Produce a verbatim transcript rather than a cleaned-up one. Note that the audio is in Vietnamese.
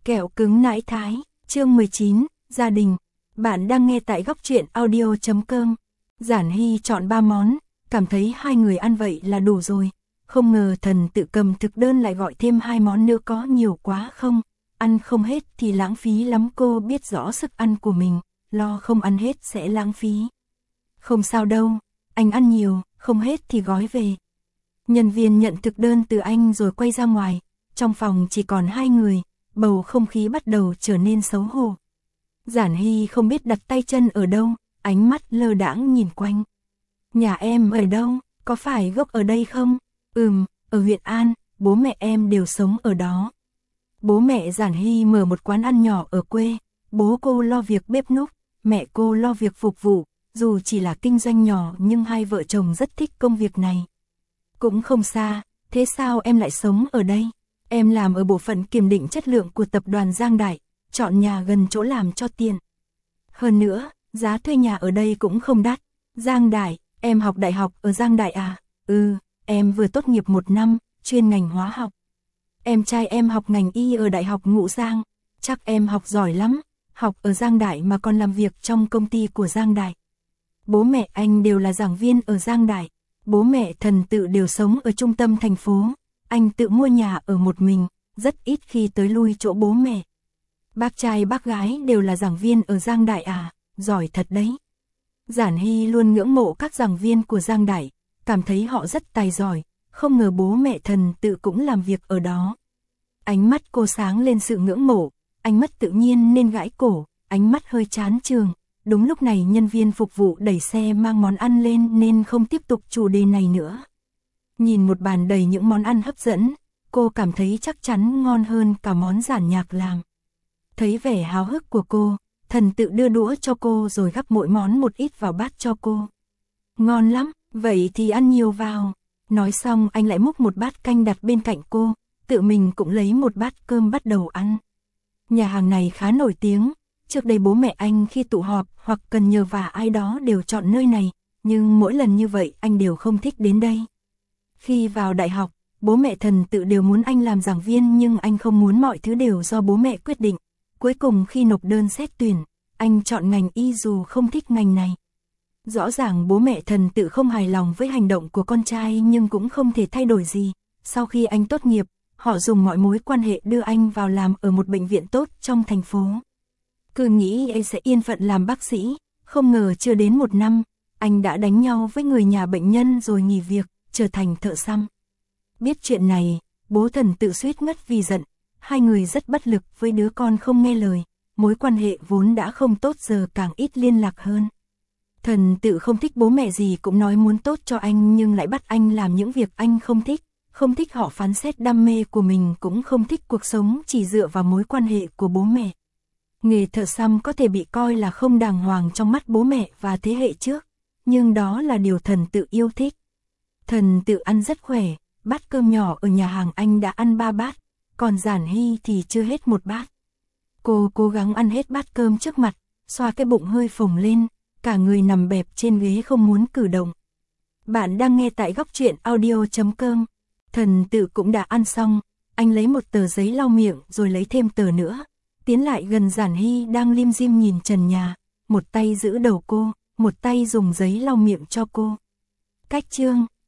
Kẹo cứng nãi thái, chương mười chín, gia đình. Bạn đang nghe tại góc truyện audio chấm com. Giản Hy chọn ba món, cảm thấy hai người ăn vậy là đủ rồi. Không ngờ Thần tự cầm thực đơn lại gọi thêm hai món nữa, có nhiều quá không? Ăn không hết thì lãng phí lắm, cô biết rõ sức ăn của mình, lo không ăn hết sẽ lãng phí. Không sao đâu, anh ăn nhiều, không hết thì gói về. Nhân viên nhận thực đơn từ anh rồi quay ra ngoài, trong phòng chỉ còn hai người, bầu không khí bắt đầu trở nên xấu hổ. Giản Hy không biết đặt tay chân ở đâu, ánh mắt lơ đãng nhìn quanh. Nhà em ở đâu, có phải gốc ở đây không? Ừm, ở huyện An, bố mẹ em đều sống ở đó. Bố mẹ Giản Hy mở một quán ăn nhỏ ở quê, bố cô lo việc bếp núc, mẹ cô lo việc phục vụ, dù chỉ là kinh doanh nhỏ nhưng hai vợ chồng rất thích công việc này. Cũng không xa, thế sao em lại sống ở đây? Em làm ở bộ phận kiểm định chất lượng của tập đoàn Giang Đại, chọn nhà gần chỗ làm cho tiện. Hơn nữa, giá thuê nhà ở đây cũng không đắt. Giang Đại, em học đại học ở Giang Đại à? Ừ, em vừa tốt nghiệp một năm, chuyên ngành hóa học. Em trai em học ngành y ở Đại học Ngũ Giang, chắc em học giỏi lắm, học ở Giang Đại mà còn làm việc trong công ty của Giang Đại. Bố mẹ anh đều là giảng viên ở Giang Đại, bố mẹ Thần tự đều sống ở trung tâm thành phố, anh tự mua nhà ở một mình, rất ít khi tới lui chỗ bố mẹ. Bác trai bác gái đều là giảng viên ở Giang Đại à, giỏi thật đấy. Giản Hy luôn ngưỡng mộ các giảng viên của Giang Đại, cảm thấy họ rất tài giỏi, không ngờ bố mẹ Thần tự cũng làm việc ở đó. Ánh mắt cô sáng lên sự ngưỡng mộ, anh mất tự nhiên nên gãi cổ, ánh mắt hơi chán chường. Đúng lúc này nhân viên phục vụ đẩy xe mang món ăn lên nên không tiếp tục chủ đề này nữa. Nhìn một bàn đầy những món ăn hấp dẫn, cô cảm thấy chắc chắn ngon hơn cả món Giản Nhạc làm. Thấy vẻ háo hức của cô, Thần tự đưa đũa cho cô rồi gắp mỗi món một ít vào bát cho cô. Ngon lắm, vậy thì ăn nhiều vào. Nói xong anh lại múc một bát canh đặt bên cạnh cô, tự mình cũng lấy một bát cơm bắt đầu ăn. Nhà hàng này khá nổi tiếng. Trước đây bố mẹ anh khi tụ họp hoặc cần nhờ vả ai đó đều chọn nơi này, nhưng mỗi lần như vậy anh đều không thích đến đây. Khi vào đại học, bố mẹ Thần tự đều muốn anh làm giảng viên nhưng anh không muốn, mọi thứ đều do bố mẹ quyết định. Cuối cùng khi nộp đơn xét tuyển, anh chọn ngành y dù không thích ngành này. Rõ ràng bố mẹ Thần tự không hài lòng với hành động của con trai nhưng cũng không thể thay đổi gì. Sau khi anh tốt nghiệp, họ dùng mọi mối quan hệ đưa anh vào làm ở một bệnh viện tốt trong thành phố. Cứ nghĩ anh sẽ yên phận làm bác sĩ, không ngờ chưa đến một năm, anh đã đánh nhau với người nhà bệnh nhân rồi nghỉ việc, trở thành thợ xăm. Biết chuyện này, bố Thần tự suýt ngất vì giận, hai người rất bất lực với đứa con không nghe lời, mối quan hệ vốn đã không tốt giờ càng ít liên lạc hơn. Thần tự không thích bố mẹ gì cũng nói muốn tốt cho anh nhưng lại bắt anh làm những việc anh không thích, không thích họ phán xét đam mê của mình, cũng không thích cuộc sống chỉ dựa vào mối quan hệ của bố mẹ. Nghề thợ xăm có thể bị coi là không đàng hoàng trong mắt bố mẹ và thế hệ trước, nhưng đó là điều Thần tự yêu thích. Thần tự ăn rất khỏe, bát cơm nhỏ ở nhà hàng anh đã ăn ba bát, còn Giản Hy thì chưa hết một bát. Cô cố gắng ăn hết bát cơm trước mặt, xoa cái bụng hơi phồng lên, cả người nằm bẹp trên ghế không muốn cử động. Bạn đang nghe tại góc truyện audio chấm com. Thần tự cũng đã ăn xong, anh lấy một tờ giấy lau miệng rồi lấy thêm tờ nữa. Tiến lại gần Giản Hy đang lim dim nhìn trần nhà, một tay giữ đầu cô, một tay dùng giấy lau miệng cho cô. Cách chương